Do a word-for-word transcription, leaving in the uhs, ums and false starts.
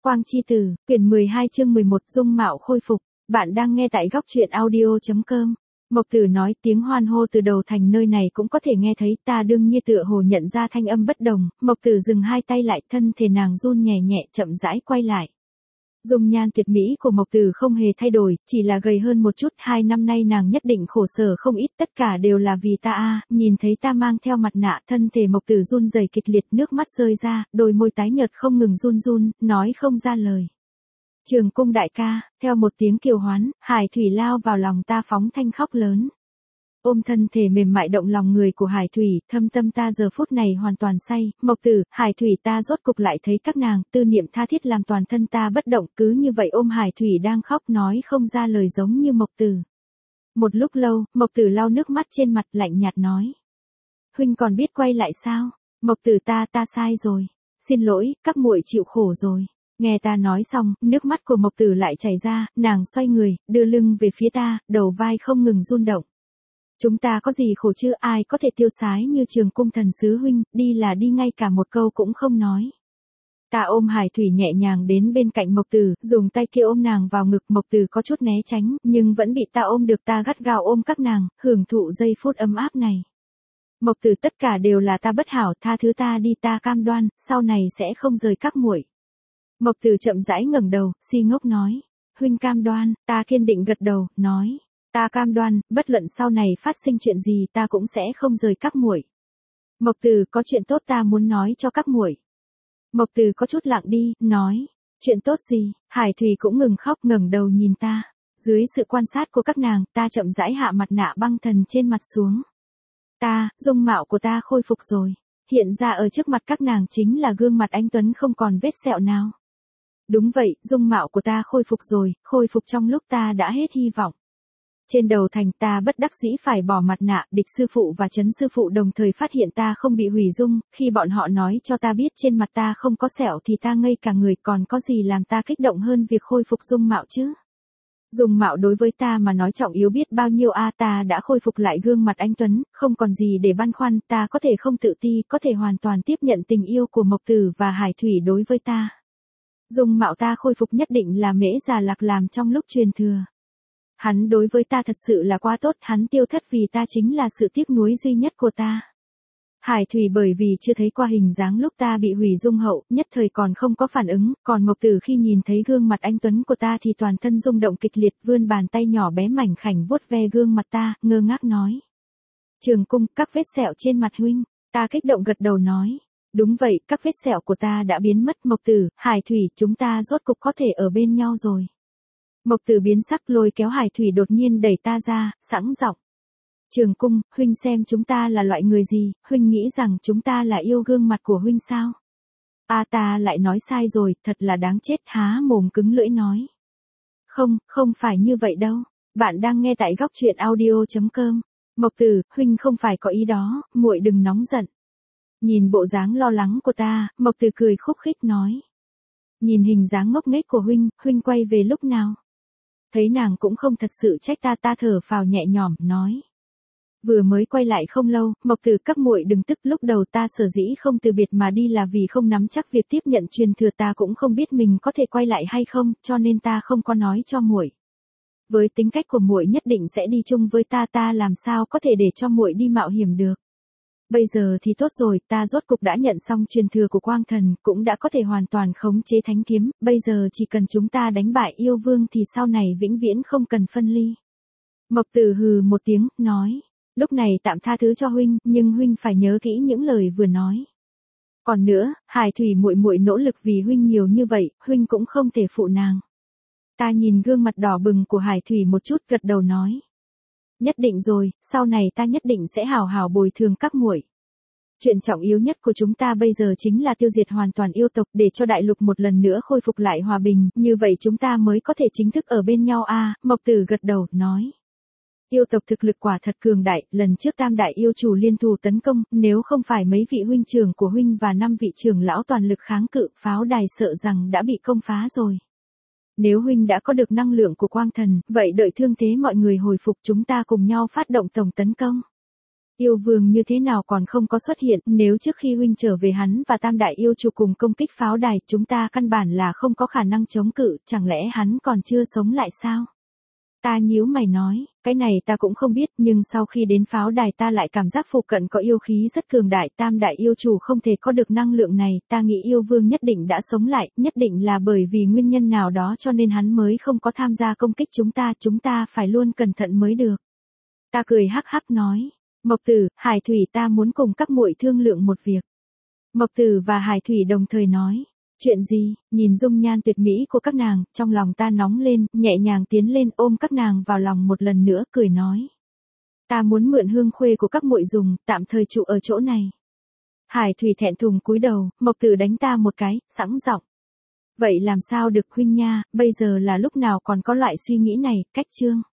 Quang Chi Tử, quyển mười hai chương mười một dung mạo khôi phục. Bạn đang nghe tại góc truyện audio.com. Mộc Tử nói tiếng hoan hô từ đầu thành nơi này cũng có thể nghe thấy, ta đương nhiên tựa hồ nhận ra thanh âm bất đồng. Mộc Tử dừng hai tay lại, thân thể nàng run nhẹ nhẹ chậm rãi quay lại. Dung nhan tuyệt mỹ của Mộc Tử không hề thay đổi, chỉ là gầy hơn một chút, hai năm nay nàng nhất định khổ sở không ít, tất cả đều là vì ta a. Nhìn thấy ta mang theo mặt nạ, thân thể Mộc Tử run rẩy kịch liệt, nước mắt rơi ra, đôi môi tái nhợt không ngừng run run, nói không ra lời. Trường Cung đại ca, theo một tiếng kiều hoán, Hải Thủy lao vào lòng ta phóng thanh khóc lớn. Ôm thân thể mềm mại động lòng người của Hải Thủy, thâm tâm ta giờ phút này hoàn toàn say, Mộc Tử, Hải Thủy ta rốt cục lại thấy các nàng, tư niệm tha thiết làm toàn thân ta bất động, cứ như vậy ôm Hải Thủy đang khóc nói không ra lời giống như Mộc Tử. Một lúc lâu, Mộc Tử lau nước mắt trên mặt lạnh nhạt nói. Huynh còn biết quay lại sao? Mộc Tử ta ta sai rồi. Xin lỗi, các muội chịu khổ rồi. Nghe ta nói xong, nước mắt của Mộc Tử lại chảy ra, nàng xoay người, đưa lưng về phía ta, đầu vai không ngừng run động. Chúng ta có gì khổ chứ, ai có thể tiêu sái như Trường Cung thần sứ huynh, đi là đi ngay cả một câu cũng không nói. Ta ôm Hải Thủy nhẹ nhàng đến bên cạnh Mộc Tử, dùng tay kia ôm nàng vào ngực, Mộc Tử có chút né tránh, nhưng vẫn bị ta ôm được, ta gắt gao ôm các nàng, hưởng thụ giây phút ấm áp này. Mộc Tử tất cả đều là ta bất hảo, tha thứ ta đi, ta cam đoan, sau này sẽ không rời các muội. Mộc Tử chậm rãi ngẩng đầu, si ngốc nói, huynh cam đoan, ta kiên định gật đầu, nói, ta cam đoan, bất luận sau này phát sinh chuyện gì ta cũng sẽ không rời các muội. Mộc Tử có chuyện tốt ta muốn nói cho các muội. Mộc Tử có chút lặng đi, nói, chuyện tốt gì? Hải Thủy cũng ngừng khóc ngẩng đầu nhìn ta. Dưới sự quan sát của các nàng, ta chậm rãi hạ mặt nạ băng thần trên mặt xuống. Ta, dung mạo của ta khôi phục rồi. Hiện ra ở trước mặt các nàng chính là gương mặt anh tuấn không còn vết sẹo nào. Đúng vậy, dung mạo của ta khôi phục rồi, khôi phục trong lúc ta đã hết hy vọng. Trên đầu thành ta bất đắc dĩ phải bỏ mặt nạ, Địch sư phụ và Trấn sư phụ đồng thời phát hiện ta không bị hủy dung, khi bọn họ nói cho ta biết trên mặt ta không có sẹo thì ta ngây cả người, còn có gì làm ta kích động hơn việc khôi phục dung mạo chứ? Dung mạo đối với ta mà nói trọng yếu biết bao nhiêu a, ta đã khôi phục lại gương mặt anh tuấn, không còn gì để băn khoăn, ta có thể không tự ti, có thể hoàn toàn tiếp nhận tình yêu của Mộc Tử và Hải Thủy đối với ta. Dung mạo ta khôi phục nhất định là Mễ Già Lạc làm trong lúc truyền thừa. Hắn đối với ta thật sự là quá tốt, hắn tiêu thất vì ta chính là sự tiếc nuối duy nhất của ta. Hải Thủy bởi vì chưa thấy qua hình dáng lúc ta bị hủy dung hậu, nhất thời còn không có phản ứng, còn Mộc Tử khi nhìn thấy gương mặt anh tuấn của ta thì toàn thân rung động kịch liệt, vươn bàn tay nhỏ bé mảnh khảnh vuốt ve gương mặt ta, ngơ ngác nói. Trường Cung, các vết sẹo trên mặt huynh, ta kích động gật đầu nói. Đúng vậy, các vết sẹo của ta đã biến mất, Mộc Tử, Hải Thủy, chúng ta rốt cục có thể ở bên nhau rồi. Mộc Tử biến sắc lôi kéo Hải Thủy đột nhiên đẩy ta ra, sẵn giọng. Trường Cung, huynh xem chúng ta là loại người gì, huynh nghĩ rằng chúng ta là yêu gương mặt của huynh sao? A à, ta lại nói sai rồi, thật là đáng chết, há mồm cứng lưỡi nói. Không, không phải như vậy đâu, bạn đang nghe tại góc truyện audio.com. Mộc Tử, huynh không phải có ý đó, muội đừng nóng giận. Nhìn bộ dáng lo lắng của ta, Mộc Tử cười khúc khích nói. Nhìn hình dáng ngốc nghếch của huynh, huynh quay về lúc nào? Thấy nàng cũng không thật sự trách ta, ta thở phào nhẹ nhõm, nói. Vừa mới quay lại không lâu, Mộc Tử các muội đừng tức, lúc đầu ta sở dĩ không từ biệt mà đi là vì không nắm chắc việc tiếp nhận truyền thừa, ta cũng không biết mình có thể quay lại hay không, cho nên ta không có nói cho muội. Với tính cách của muội nhất định sẽ đi chung với ta, ta làm sao có thể để cho muội đi mạo hiểm được. Bây giờ thì tốt rồi, ta rốt cục đã nhận xong truyền thừa của Quang Thần, cũng đã có thể hoàn toàn khống chế thánh kiếm, bây giờ chỉ cần chúng ta đánh bại yêu vương thì sau này vĩnh viễn không cần phân ly. Mộc Tử hừ một tiếng, nói, lúc này tạm tha thứ cho huynh, nhưng huynh phải nhớ kỹ những lời vừa nói. Còn nữa, Hải Thủy muội muội nỗ lực vì huynh nhiều như vậy, huynh cũng không thể phụ nàng. Ta nhìn gương mặt đỏ bừng của Hải Thủy một chút, gật đầu nói. Nhất định rồi, sau này ta nhất định sẽ hào hào bồi thường các muội. Chuyện trọng yếu nhất của chúng ta bây giờ chính là tiêu diệt hoàn toàn yêu tộc để cho đại lục một lần nữa khôi phục lại hòa bình, như vậy chúng ta mới có thể chính thức ở bên nhau a. À, Mộc Tử gật đầu, nói. Yêu tộc thực lực quả thật cường đại, lần trước tam đại yêu chủ liên thủ tấn công, nếu không phải mấy vị huynh trưởng của huynh và năm vị trưởng lão toàn lực kháng cự, pháo đài sợ rằng đã bị công phá rồi. Nếu huynh đã có được năng lượng của Quang Thần, vậy đợi thương thế mọi người hồi phục chúng ta cùng nhau phát động tổng tấn công. Yêu vương như thế nào còn không có xuất hiện, nếu trước khi huynh trở về hắn và tam đại yêu chủ cùng công kích pháo đài, chúng ta căn bản là không có khả năng chống cự, chẳng lẽ hắn còn chưa sống lại sao? Ta nhíu mày nói, cái này ta cũng không biết, nhưng sau khi đến pháo đài ta lại cảm giác phụ cận có yêu khí rất cường đại, tam đại yêu chủ không thể có được năng lượng này, ta nghĩ yêu vương nhất định đã sống lại, nhất định là bởi vì nguyên nhân nào đó cho nên hắn mới không có tham gia công kích chúng ta, chúng ta phải luôn cẩn thận mới được. Ta cười hắc hắc nói, Mộc Tử, Hải Thủy ta muốn cùng các muội thương lượng một việc. Mộc Tử và Hải Thủy đồng thời nói. Chuyện gì? Nhìn dung nhan tuyệt mỹ của các nàng, trong lòng ta nóng lên, nhẹ nhàng tiến lên ôm các nàng vào lòng một lần nữa, cười nói. Ta muốn mượn hương khuê của các muội dùng, tạm thời trụ ở chỗ này. Hải Thủy thẹn thùng cúi đầu, Mộc Tử đánh ta một cái, sẵn giọng. Vậy làm sao được huynh nha, bây giờ là lúc nào còn có loại suy nghĩ này, cách chương.